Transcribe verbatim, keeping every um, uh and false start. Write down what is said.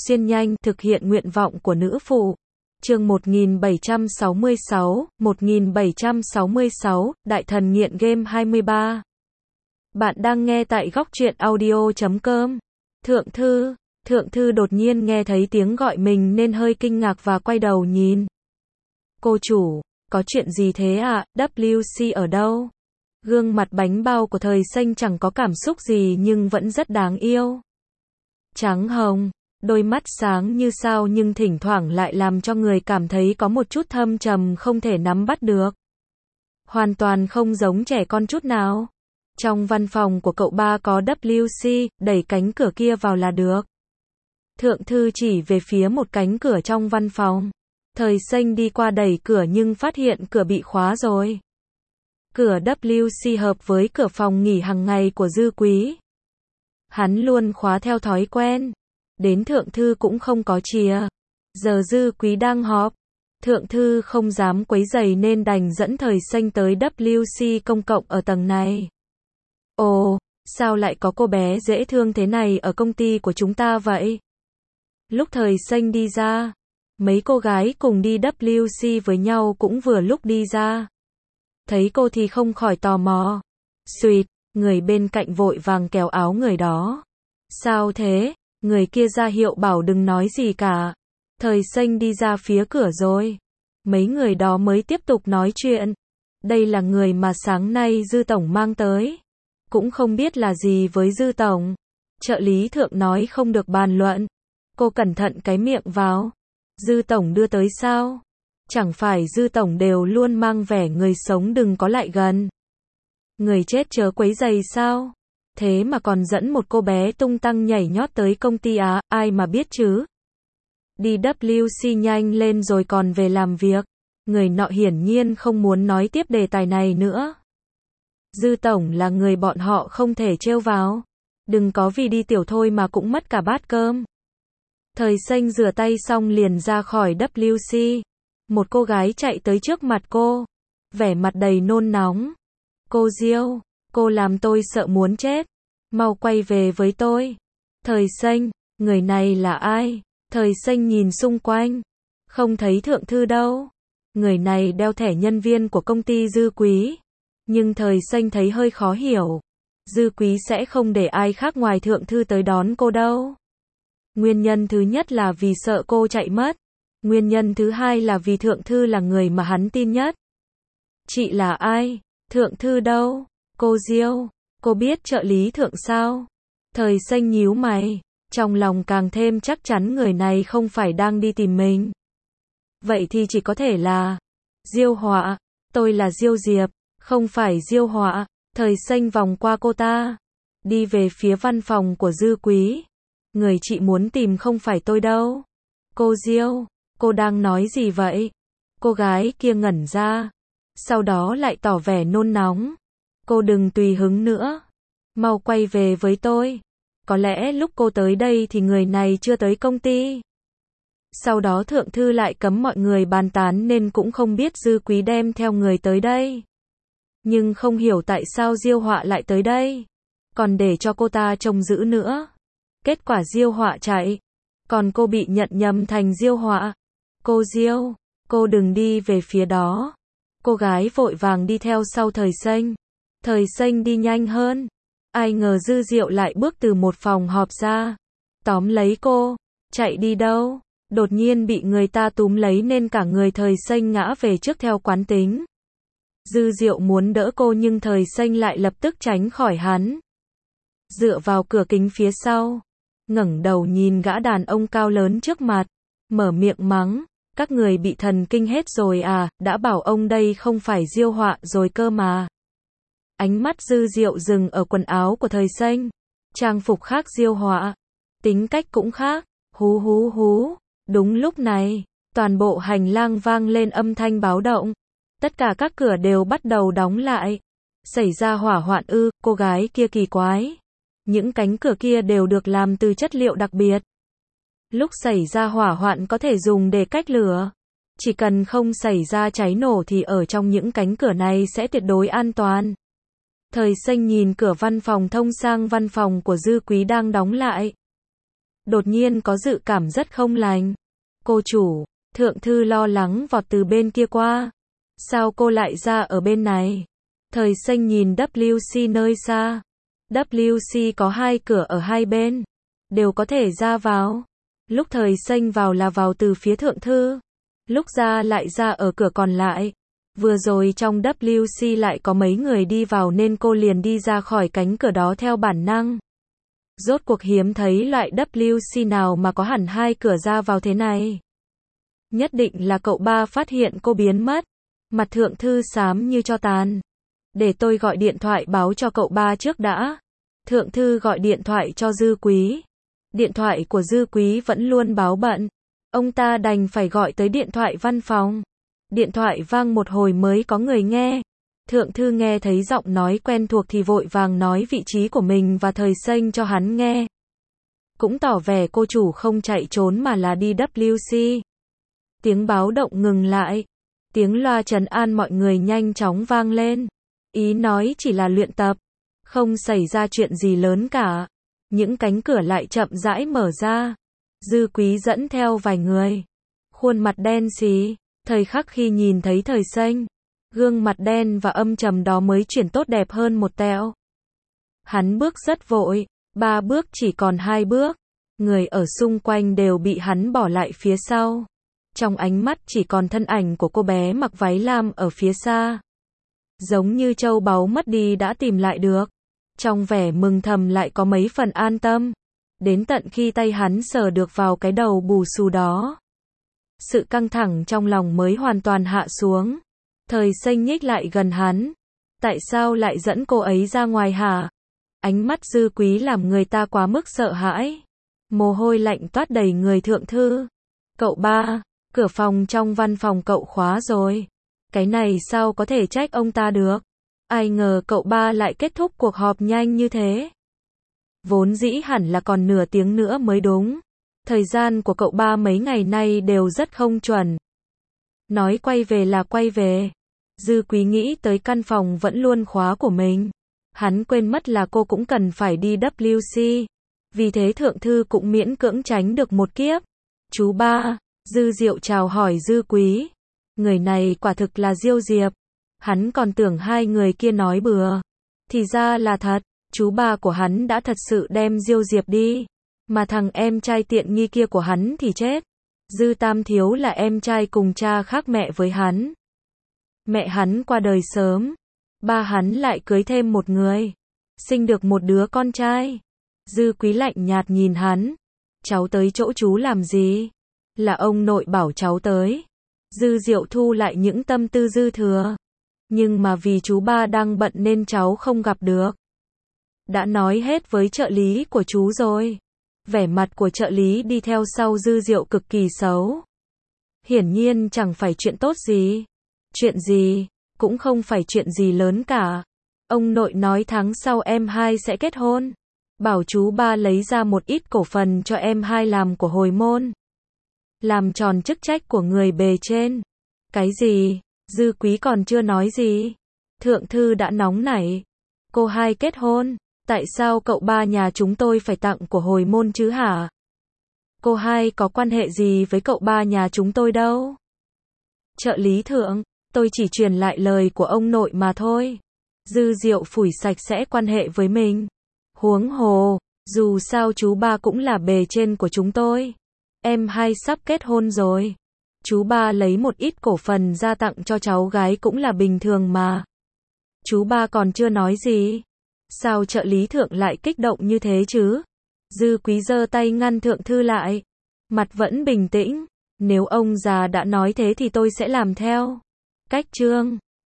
xuyên nhanh, thực hiện nguyện vọng của nữ phụ. Chương một nghìn bảy trăm sáu mươi sáu, một nghìn bảy trăm sáu mươi sáu, Đại thần nghiện game hai mươi ba. Bạn đang nghe tại góc truyện audio chấm com. Thượng thư, thượng thư đột nhiên nghe thấy tiếng gọi mình nên hơi kinh ngạc và quay đầu nhìn. Cô chủ, có chuyện gì thế ạ, à? vê xê ở đâu? Gương mặt bánh bao của Thời Xanh chẳng có cảm xúc gì nhưng vẫn rất đáng yêu. Trắng hồng, đôi mắt sáng như sao nhưng thỉnh thoảng lại làm cho người cảm thấy có một chút thâm trầm không thể nắm bắt được. Hoàn toàn không giống trẻ con chút nào. Trong văn phòng của cậu ba có vê xê, đẩy cánh cửa kia vào là được. Thượng thư chỉ về phía một cánh cửa trong văn phòng. Thời Xanh đi qua đẩy cửa nhưng phát hiện cửa bị khóa rồi. Cửa vê xê hợp với cửa phòng nghỉ hàng ngày của Dư Quý. Hắn luôn khóa theo thói quen. Đến thượng thư cũng không có chìa. Giờ Dư Quý đang họp. Thượng thư không dám quấy rầy nên đành dẫn Thời Xanh tới vê xê công cộng ở tầng này. Ồ, sao lại có cô bé dễ thương thế này ở công ty của chúng ta vậy? Lúc Thời Xanh đi ra, mấy cô gái cùng đi vê xê với nhau cũng vừa lúc đi ra. Thấy cô thì không khỏi tò mò. Xuyệt, người bên cạnh vội vàng kéo áo người đó. Sao thế? Người kia ra hiệu bảo đừng nói gì cả. Thời Xanh đi ra phía cửa rồi. Mấy người đó mới tiếp tục nói chuyện. Đây là người mà sáng nay Dư Tổng mang tới. Cũng không biết là gì với Dư Tổng. Trợ lý thượng nói không được bàn luận. Cô cẩn thận cái miệng vào. Dư Tổng đưa tới sao? Chẳng phải Dư Tổng đều luôn mang vẻ người sống đừng có lại gần. Người chết chớ quấy rầy sao? Thế mà còn dẫn một cô bé tung tăng nhảy nhót tới công ty á, ai mà biết chứ? Đi vê xê nhanh lên rồi còn về làm việc. Người nọ hiển nhiên không muốn nói tiếp đề tài này nữa. Dư Tổng là người bọn họ không thể trêu vào. Đừng có vì đi tiểu thôi mà cũng mất cả bát cơm. Thời Xanh rửa tay xong liền ra khỏi vê xê. Một cô gái chạy tới trước mặt cô. Vẻ mặt đầy nôn nóng. Cô Diêu, cô làm tôi sợ muốn chết. Mau quay về với tôi. Thời Xanh, người này là ai? Thời Xanh nhìn xung quanh. Không thấy thượng thư đâu. Người này đeo thẻ nhân viên của công ty Dư Quý. Nhưng Thời Xanh thấy hơi khó hiểu. Dư Quý sẽ không để ai khác ngoài thượng thư tới đón cô đâu. Nguyên nhân thứ nhất là vì sợ cô chạy mất. Nguyên nhân thứ hai là vì thượng thư là người mà hắn tin nhất. Chị là ai? Thượng thư đâu? Cô Diêu, cô biết trợ lý thượng sao? Thời Xanh nhíu mày, trong lòng càng thêm chắc chắn người này không phải đang đi tìm mình. Vậy thì chỉ có thể là Diêu Họa, tôi là Diêu Diệp, không phải Diêu Họa. Thời Xanh vòng qua cô ta, đi về phía văn phòng của Dư Quý. Người chị muốn tìm không phải tôi đâu. Cô Diêu, cô đang nói gì vậy? Cô gái kia ngẩn ra, sau đó lại tỏ vẻ nôn nóng. Cô đừng tùy hứng nữa. Mau quay về với tôi. Có lẽ lúc cô tới đây thì người này chưa tới công ty. Sau đó thượng thư lại cấm mọi người bàn tán nên cũng không biết Dư Quý đem theo người tới đây. Nhưng không hiểu tại sao Diêu Họa lại tới đây. Còn để cho cô ta trông giữ nữa. Kết quả Diêu Họa chạy. Còn cô bị nhận nhầm thành Diêu Họa. Cô Diêu, cô đừng đi về phía đó. Cô gái vội vàng đi theo sau Thời Xanh. Thời Xanh đi nhanh hơn. Ai ngờ Dư Diệu lại bước từ một phòng họp ra. Tóm lấy cô. Chạy đi đâu? Đột nhiên bị người ta túm lấy nên cả người Thời Xanh ngã về trước theo quán tính. Dư Diệu muốn đỡ cô nhưng Thời Xanh lại lập tức tránh khỏi hắn. Dựa vào cửa kính phía sau. Ngẩng đầu nhìn gã đàn ông cao lớn trước mặt. Mở miệng mắng. Các người bị thần kinh hết rồi à, đã bảo ông đây không phải Diêu Họa rồi cơ mà. Ánh mắt Dư Diệu dừng ở quần áo của Thời Xanh. Trang phục khác Diêu Họa. Tính cách cũng khác. Hú hú hú. Đúng lúc này, toàn bộ hành lang vang lên âm thanh báo động. Tất cả các cửa đều bắt đầu đóng lại. Xảy ra hỏa hoạn ư, cô gái kia kỳ quái. Những cánh cửa kia đều được làm từ chất liệu đặc biệt. Lúc xảy ra hỏa hoạn có thể dùng để cách lửa. Chỉ cần không xảy ra cháy nổ thì ở trong những cánh cửa này sẽ tuyệt đối an toàn. Thời Xanh nhìn cửa văn phòng thông sang văn phòng của Dư Quý đang đóng lại. đột nhiên có dự cảm rất không lành. Cô chủ, thượng thư lo lắng vọt từ bên kia qua. Sao cô lại ra ở bên này? Thời Xanh nhìn W C nơi xa. W C có hai cửa ở hai bên, đều có thể ra vào. Lúc Thời Xanh vào là vào từ phía thượng thư, lúc ra lại ra ở cửa còn lại. Vừa rồi trong W C lại có mấy người đi vào nên cô liền đi ra khỏi cánh cửa đó theo bản năng. Rốt cuộc hiếm thấy loại W C nào mà có hẳn hai cửa ra vào thế này. Nhất định là cậu ba phát hiện cô biến mất. Mặt thượng thư xám như tro tàn. Để tôi gọi điện thoại báo cho cậu ba trước đã. Thượng thư gọi điện thoại cho Dư Quý. Điện thoại của Dư Quý vẫn luôn báo bận. Ông ta đành phải gọi tới điện thoại văn phòng. Điện thoại vang một hồi mới có người nghe. Thượng thư nghe thấy giọng nói quen thuộc thì vội vàng nói vị trí của mình và Thời Xanh cho hắn nghe. Cũng tỏ vẻ cô chủ không chạy trốn mà là đi W C. Tiếng báo động ngừng lại. Tiếng loa trấn an mọi người nhanh chóng vang lên. Ý nói chỉ là luyện tập. Không xảy ra chuyện gì lớn cả. Những cánh cửa lại chậm rãi mở ra. Dư Quý dẫn theo vài người. Khuôn mặt đen xì. Thời khắc khi nhìn thấy Thời Xanh, gương mặt đen và âm trầm đó mới chuyển tốt đẹp hơn một tẹo. Hắn bước rất vội. Ba bước chỉ còn hai bước. Người ở xung quanh đều bị hắn bỏ lại phía sau. Trong ánh mắt chỉ còn thân ảnh của cô bé mặc váy lam ở phía xa. Giống như châu báu mất đi đã tìm lại được. Trong vẻ mừng thầm lại có mấy phần an tâm. Đến tận khi tay hắn sờ được vào cái đầu bù xù đó. Sự căng thẳng trong lòng mới hoàn toàn hạ xuống. Thời Xanh nhích lại gần hắn. Tại sao lại dẫn cô ấy ra ngoài hả? Ánh mắt Dư Quý làm người ta quá mức sợ hãi. Mồ hôi lạnh toát đầy người thượng thư. Cậu ba, cửa phòng trong văn phòng cậu khóa rồi. Cái này sao có thể trách ông ta được? Ai ngờ cậu ba lại kết thúc cuộc họp nhanh như thế. Vốn dĩ hẳn là còn nửa tiếng nữa mới đúng. Thời gian của cậu ba mấy ngày nay đều rất không chuẩn. Nói quay về là quay về. Dư Quý nghĩ tới căn phòng vẫn luôn khóa của mình. Hắn quên mất là cô cũng cần phải đi W C. Vì thế thượng thư cũng miễn cưỡng tránh được một kiếp. Chú ba, Dư Diệu chào hỏi Dư Quý. Người này quả thực là Diêu Diệp. Hắn còn tưởng hai người kia nói bừa. Thì ra là thật, chú ba của hắn đã thật sự đem Diêu Diệp đi. Mà thằng em trai tiện nghi kia của hắn thì chết. Dư Tam Thiếu là em trai cùng cha khác mẹ với hắn. Mẹ hắn qua đời sớm. Ba hắn lại cưới thêm một người. Sinh được một đứa con trai. Dư Quý lạnh nhạt nhìn hắn. Cháu tới chỗ chú làm gì? Là ông nội bảo cháu tới. Dư Diệu thu lại những tâm tư dư thừa. Nhưng mà vì chú ba đang bận nên cháu không gặp được. Đã nói hết với trợ lý của chú rồi. Vẻ mặt của trợ lý đi theo sau Dư Diệu cực kỳ xấu. Hiển nhiên chẳng phải chuyện tốt gì. Chuyện gì? Cũng không phải chuyện gì lớn cả. Ông nội nói tháng sau em hai sẽ kết hôn. Bảo chú ba lấy ra một ít cổ phần cho em hai làm của hồi môn. Làm tròn chức trách của người bề trên. Cái gì? Dư Quý còn chưa nói gì. Thượng thư đã nóng nảy. Cô hai kết hôn. Tại sao cậu ba nhà chúng tôi phải tặng của hồi môn chứ hả? Cô hai có quan hệ gì với cậu ba nhà chúng tôi đâu? Trợ lý thượng, tôi chỉ truyền lại lời của ông nội mà thôi. Dư Diệu phủi sạch sẽ quan hệ với mình. Huống hồ, dù sao chú ba cũng là bề trên của chúng tôi. Em hai sắp kết hôn rồi. Chú ba lấy một ít cổ phần ra tặng cho cháu gái cũng là bình thường mà. Chú ba còn chưa nói gì. Sao trợ lý thượng lại kích động như thế chứ? Dư Quý giơ tay ngăn thượng thư lại. Mặt vẫn bình tĩnh. Nếu ông già đã nói thế thì tôi sẽ làm theo. Cách chương